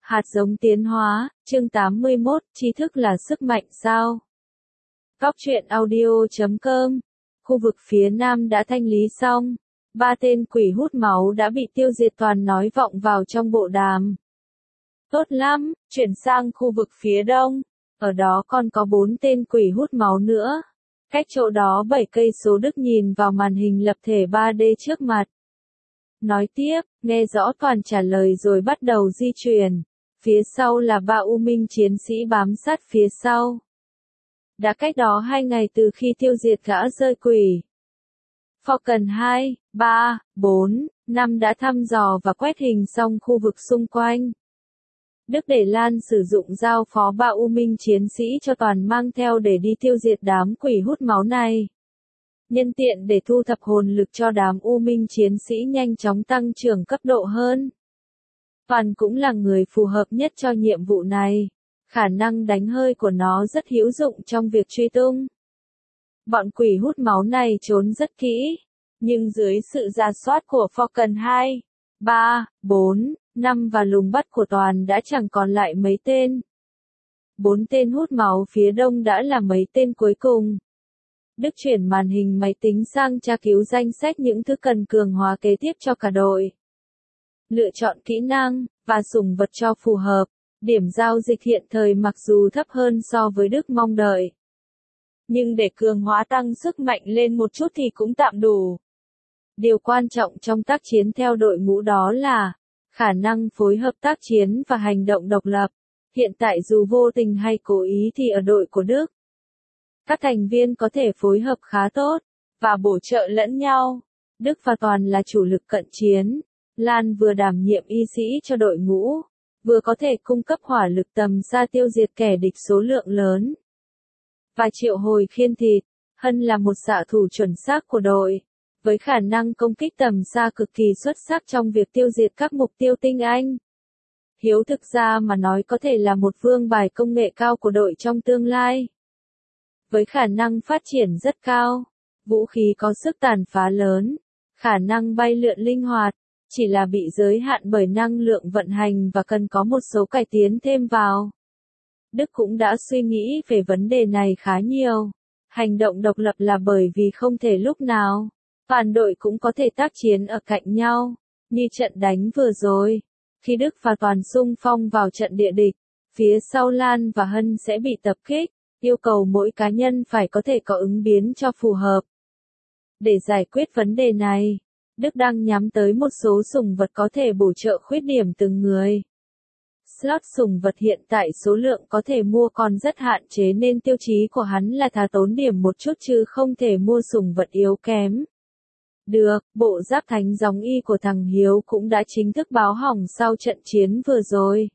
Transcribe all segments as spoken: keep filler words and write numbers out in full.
Hạt giống tiến hóa, chương tám mươi mốt, tri thức là sức mạnh sao? Góc truyện audio chấm com. Khu vực phía Nam đã thanh lý xong. Ba tên quỷ hút máu đã bị tiêu diệt toàn nói vọng vào trong bộ đàm. Tốt lắm, chuyển sang khu vực phía Đông. Ở đó còn có bốn tên quỷ hút máu nữa. Cách chỗ đó bảy cây số. Đức nhìn vào màn hình lập thể ba D trước mặt. Nói tiếp, nghe rõ toàn trả lời rồi bắt đầu di chuyển. Phía sau là ba U Minh chiến sĩ bám sát phía sau. Đã cách đó hai ngày từ khi tiêu diệt gã rơi quỷ. Falcon hai, ba, bốn, năm đã thăm dò và quét hình xong khu vực xung quanh. Đức để Lan sử dụng giao phó ba U Minh chiến sĩ cho toàn mang theo để đi tiêu diệt đám quỷ hút máu này. Nhân tiện để thu thập hồn lực cho đám U Minh chiến sĩ nhanh chóng tăng trưởng cấp độ hơn. Toàn cũng là người phù hợp nhất cho nhiệm vụ này. Khả năng đánh hơi của nó rất hữu dụng trong việc truy tung. Bọn quỷ hút máu này trốn rất kỹ, nhưng dưới sự rà soát của Falcon hai, ba, bốn, năm và lùng bắt của Toàn đã chẳng còn lại mấy tên. Bốn tên hút máu phía Đông đã là mấy tên cuối cùng. Đức chuyển màn hình máy tính sang tra cứu danh sách những thứ cần cường hóa kế tiếp cho cả đội. Lựa chọn kỹ năng và sủng vật cho phù hợp. Điểm giao dịch hiện thời mặc dù thấp hơn so với Đức mong đợi. Nhưng để cường hóa tăng sức mạnh lên một chút thì cũng tạm đủ. Điều quan trọng trong tác chiến theo đội ngũ đó là khả năng phối hợp tác chiến và hành động độc lập. Hiện tại dù vô tình hay cố ý thì ở đội của Đức, các thành viên có thể phối hợp khá tốt và bổ trợ lẫn nhau. Đức và Toàn là chủ lực cận chiến. Lan vừa đảm nhiệm y sĩ cho đội ngũ, vừa có thể cung cấp hỏa lực tầm xa tiêu diệt kẻ địch số lượng lớn. Và triệu hồi khiên thịt, Hân là một xạ thủ chuẩn xác của đội, với khả năng công kích tầm xa cực kỳ xuất sắc trong việc tiêu diệt các mục tiêu tinh anh. Hiếu thực ra mà nói có thể là một vương bài công nghệ cao của đội trong tương lai. Với khả năng phát triển rất cao, vũ khí có sức tàn phá lớn, khả năng bay lượn linh hoạt, chỉ là bị giới hạn bởi năng lượng vận hành và cần có một số cải tiến thêm vào. Đức cũng đã suy nghĩ về vấn đề này khá nhiều. Hành động độc lập là bởi vì không thể lúc nào toàn đội cũng có thể tác chiến ở cạnh nhau, như trận đánh vừa rồi. Khi Đức và Toàn xung phong vào trận địa địch, phía sau Lan và Hân sẽ bị tập kích, yêu cầu mỗi cá nhân phải có thể có ứng biến cho phù hợp. Để giải quyết vấn đề này, Đức đang nhắm tới một số sủng vật có thể bổ trợ khuyết điểm từng người. Slot sủng vật hiện tại số lượng có thể mua còn rất hạn chế nên tiêu chí của hắn là thà tốn điểm một chút chứ không thể mua sủng vật yếu kém. Được, bộ giáp thánh gióng y của thằng Hiếu cũng đã chính thức báo hỏng sau trận chiến vừa rồi.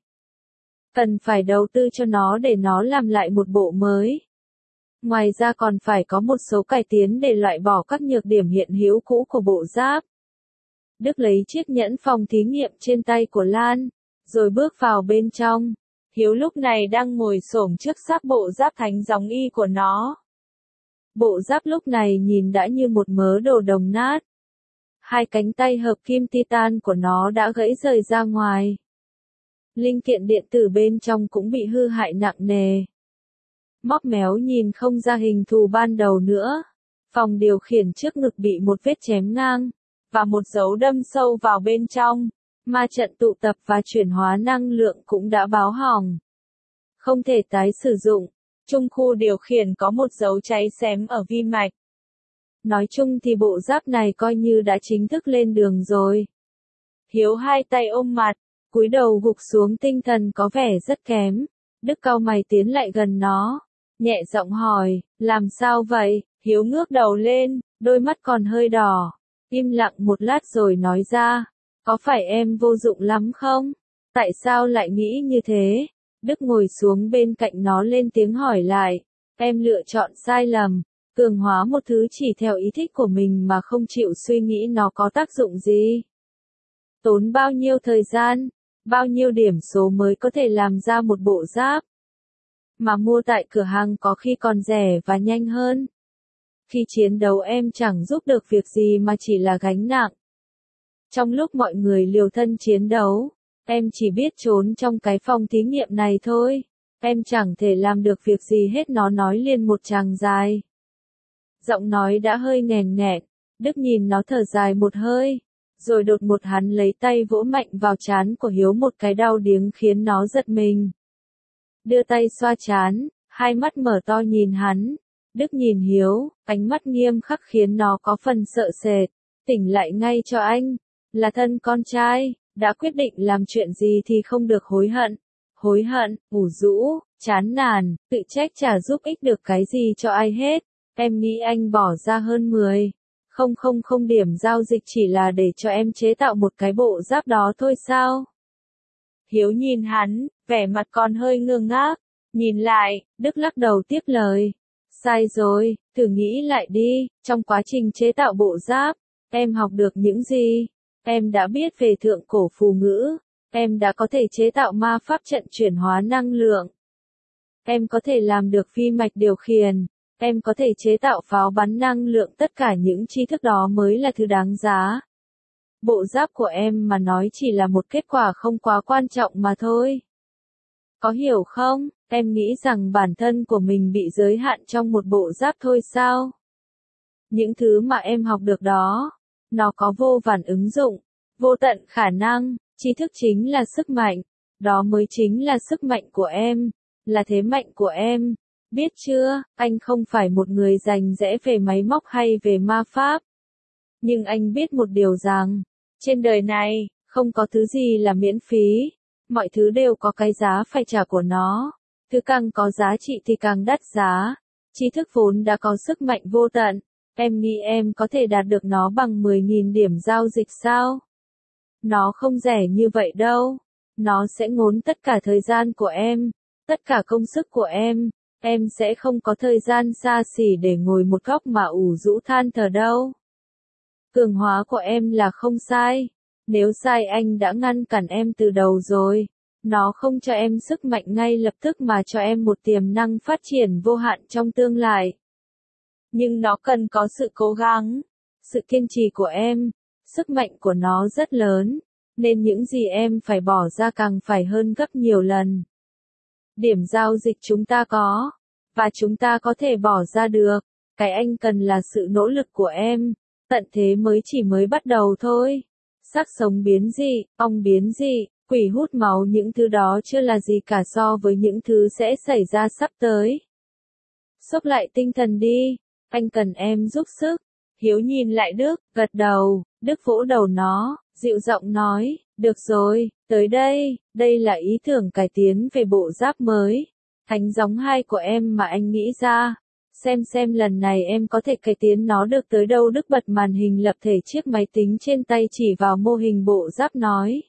Cần phải đầu tư cho nó để nó làm lại một bộ mới. Ngoài ra còn phải có một số cải tiến để loại bỏ các nhược điểm hiện hữu cũ của bộ giáp. Đức lấy chiếc nhẫn phòng thí nghiệm trên tay của Lan, rồi bước vào bên trong. Hiếu lúc này đang ngồi xổm trước xác bộ giáp thánh gióng y của nó. Bộ giáp lúc này nhìn đã như một mớ đồ đồng nát. Hai cánh tay hợp kim titan của nó đã gãy rời ra ngoài. Linh kiện điện tử bên trong cũng bị hư hại nặng nề. Móc méo nhìn không ra hình thù ban đầu nữa. Phòng điều khiển trước ngực bị một vết chém ngang, và một dấu đâm sâu vào bên trong. Ma trận tụ tập và chuyển hóa năng lượng cũng đã báo hỏng. Không thể tái sử dụng. Trung khu điều khiển có một dấu cháy xém ở vi mạch. Nói chung thì bộ giáp này coi như đã chính thức lên đường rồi. Hiếu hai tay ôm mặt, cúi đầu gục xuống, tinh thần có vẻ rất kém. Đức cau mày tiến lại gần nó, nhẹ giọng hỏi, làm sao vậy? Hiếu ngước đầu lên, đôi mắt còn hơi đỏ, im lặng một lát rồi nói ra, có phải em vô dụng lắm không? Tại sao lại nghĩ như thế? Đức ngồi xuống bên cạnh nó lên tiếng hỏi lại, em lựa chọn sai lầm, cường hóa một thứ chỉ theo ý thích của mình mà không chịu suy nghĩ nó có tác dụng gì. Tốn bao nhiêu thời gian, bao nhiêu điểm số mới có thể làm ra một bộ giáp mà mua tại cửa hàng có khi còn rẻ và nhanh hơn. Khi chiến đấu em chẳng giúp được việc gì mà chỉ là gánh nặng. Trong lúc mọi người liều thân chiến đấu, Em chỉ biết trốn trong cái phòng thí nghiệm này thôi. Em chẳng thể làm được việc gì hết, nó nói liền một tràng dài. Giọng nói đã hơi nghèn nghẹn, Đức nhìn nó thở dài một hơi, rồi đột một hắn lấy tay vỗ mạnh vào trán của Hiếu một cái đau điếng khiến nó giật mình. Đưa tay xoa trán, hai mắt mở to nhìn hắn. Đức nhìn Hiếu, ánh mắt nghiêm khắc khiến nó có phần sợ sệt. Tỉnh lại ngay cho anh, là thân con trai, đã quyết định làm chuyện gì thì không được hối hận. Hối hận, ủ rũ, chán nản, tự trách chả giúp ích được cái gì cho ai hết. Em nghĩ anh bỏ ra hơn mười không không không điểm giao dịch chỉ là để cho em chế tạo một cái bộ giáp đó thôi sao? Hiếu nhìn hắn, vẻ mặt còn hơi ngơ ngác. Nhìn lại, Đức lắc đầu tiếp lời. Sai rồi, thử nghĩ lại đi, trong quá trình chế tạo bộ giáp, em học được những gì? Em đã biết về thượng cổ phù ngữ, em đã có thể chế tạo ma pháp trận chuyển hóa năng lượng. Em có thể làm được phi mạch điều khiển, em có thể chế tạo pháo bắn năng lượng, tất cả những tri thức đó mới là thứ đáng giá. Bộ giáp của em mà nói chỉ là một kết quả không quá quan trọng mà thôi. Có hiểu không? Em nghĩ rằng bản thân của mình bị giới hạn trong một bộ giáp thôi sao? Những thứ mà em học được đó, nó có vô vàn ứng dụng, vô tận khả năng, tri thức chính là sức mạnh, đó mới chính là sức mạnh của em, là thế mạnh của em. Biết chưa, anh không phải một người rành rẽ về máy móc hay về ma pháp. Nhưng anh biết một điều rằng, trên đời này, không có thứ gì là miễn phí. Mọi thứ đều có cái giá phải trả của nó. Thứ càng có giá trị thì càng đắt giá. Tri thức vốn đã có sức mạnh vô tận. Em nghĩ em có thể đạt được nó bằng mười nghìn điểm giao dịch sao? Nó không rẻ như vậy đâu. Nó sẽ ngốn tất cả thời gian của em, tất cả công sức của em. Em sẽ không có thời gian xa xỉ để ngồi một góc mà ủ rũ than thở đâu. Cường hóa của em là không sai. Nếu sai anh đã ngăn cản em từ đầu rồi. Nó không cho em sức mạnh ngay lập tức mà cho em một tiềm năng phát triển vô hạn trong tương lai. Nhưng nó cần có sự cố gắng, sự kiên trì của em. Sức mạnh của nó rất lớn, nên những gì em phải bỏ ra càng phải hơn gấp nhiều lần. Điểm giao dịch chúng ta có, và chúng ta có thể bỏ ra được. Cái anh cần là sự nỗ lực của em. Tận thế mới chỉ mới bắt đầu thôi. Xác sống biến dị, ong biến dị, quỷ hút máu, những thứ đó chưa là gì cả so với những thứ sẽ xảy ra sắp tới. Xốc lại tinh thần đi, anh cần em giúp sức. Hiếu nhìn lại Đức, gật đầu. Đức vỗ đầu nó, dịu giọng nói, được rồi, tới đây, đây là ý tưởng cải tiến về bộ giáp mới. Thánh gióng hai của em mà anh nghĩ ra. Xem xem lần này em có thể cải tiến nó được tới đâu. Đức bật màn hình lập thể chiếc máy tính trên tay chỉ vào mô hình bộ giáp nói.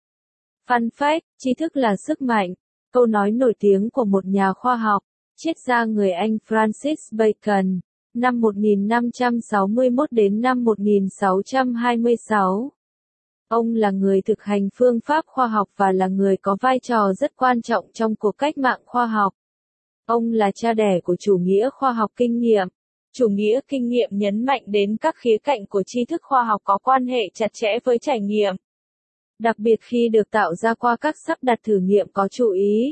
Fun fact, tri thức là sức mạnh. Câu nói nổi tiếng của một nhà khoa học, triết gia người Anh Francis Bacon, năm một nghìn năm trăm sáu mươi mốt đến năm một nghìn sáu trăm hai mươi sáu. Ông là người thực hành phương pháp khoa học và là người có vai trò rất quan trọng trong cuộc cách mạng khoa học. Ông là cha đẻ của chủ nghĩa khoa học kinh nghiệm. Chủ nghĩa kinh nghiệm nhấn mạnh đến các khía cạnh của tri thức khoa học có quan hệ chặt chẽ với trải nghiệm. Đặc biệt khi được tạo ra qua các sắp đặt thử nghiệm có chú ý.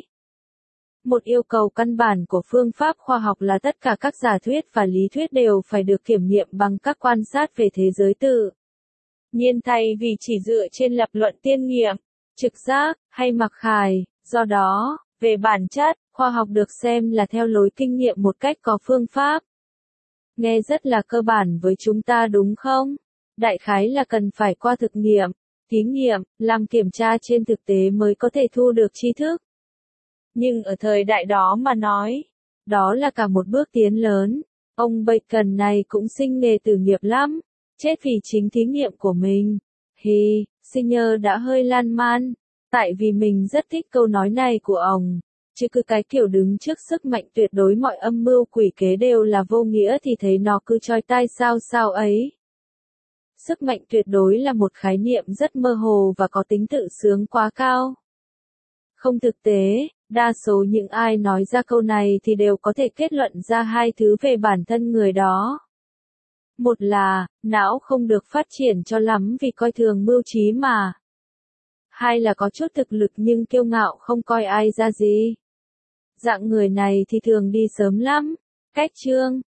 Một yêu cầu căn bản của phương pháp khoa học là tất cả các giả thuyết và lý thuyết đều phải được kiểm nghiệm bằng các quan sát về thế giới tự nhiên thay vì chỉ dựa trên lập luận tiên nghiệm, trực giác, hay mặc khải. Do đó, về bản chất, khoa học được xem là theo lối kinh nghiệm một cách có phương pháp. Nghe rất là cơ bản với chúng ta đúng không? Đại khái là cần phải qua thực nghiệm, thí nghiệm, làm kiểm tra trên thực tế mới có thể thu được tri thức. Nhưng ở thời đại đó mà nói, đó là cả một bước tiến lớn. Ông Bacon này cũng sinh nghề tử nghiệp lắm, chết vì chính thí nghiệm của mình. Hi, Singer đã hơi lan man, tại vì mình rất thích câu nói này của ông. Chứ cứ cái kiểu đứng trước sức mạnh tuyệt đối mọi âm mưu quỷ kế đều là vô nghĩa thì thấy nó cứ choi tai sao sao ấy. Sức mạnh tuyệt đối là một khái niệm rất mơ hồ và có tính tự sướng quá cao. Không thực tế, đa số những ai nói ra câu này thì đều có thể kết luận ra hai thứ về bản thân người đó. Một là, não không được phát triển cho lắm vì coi thường mưu trí mà. Hai là có chút thực lực nhưng kiêu ngạo không coi ai ra gì. Dạng người này thì thường đi sớm lắm. Cách chương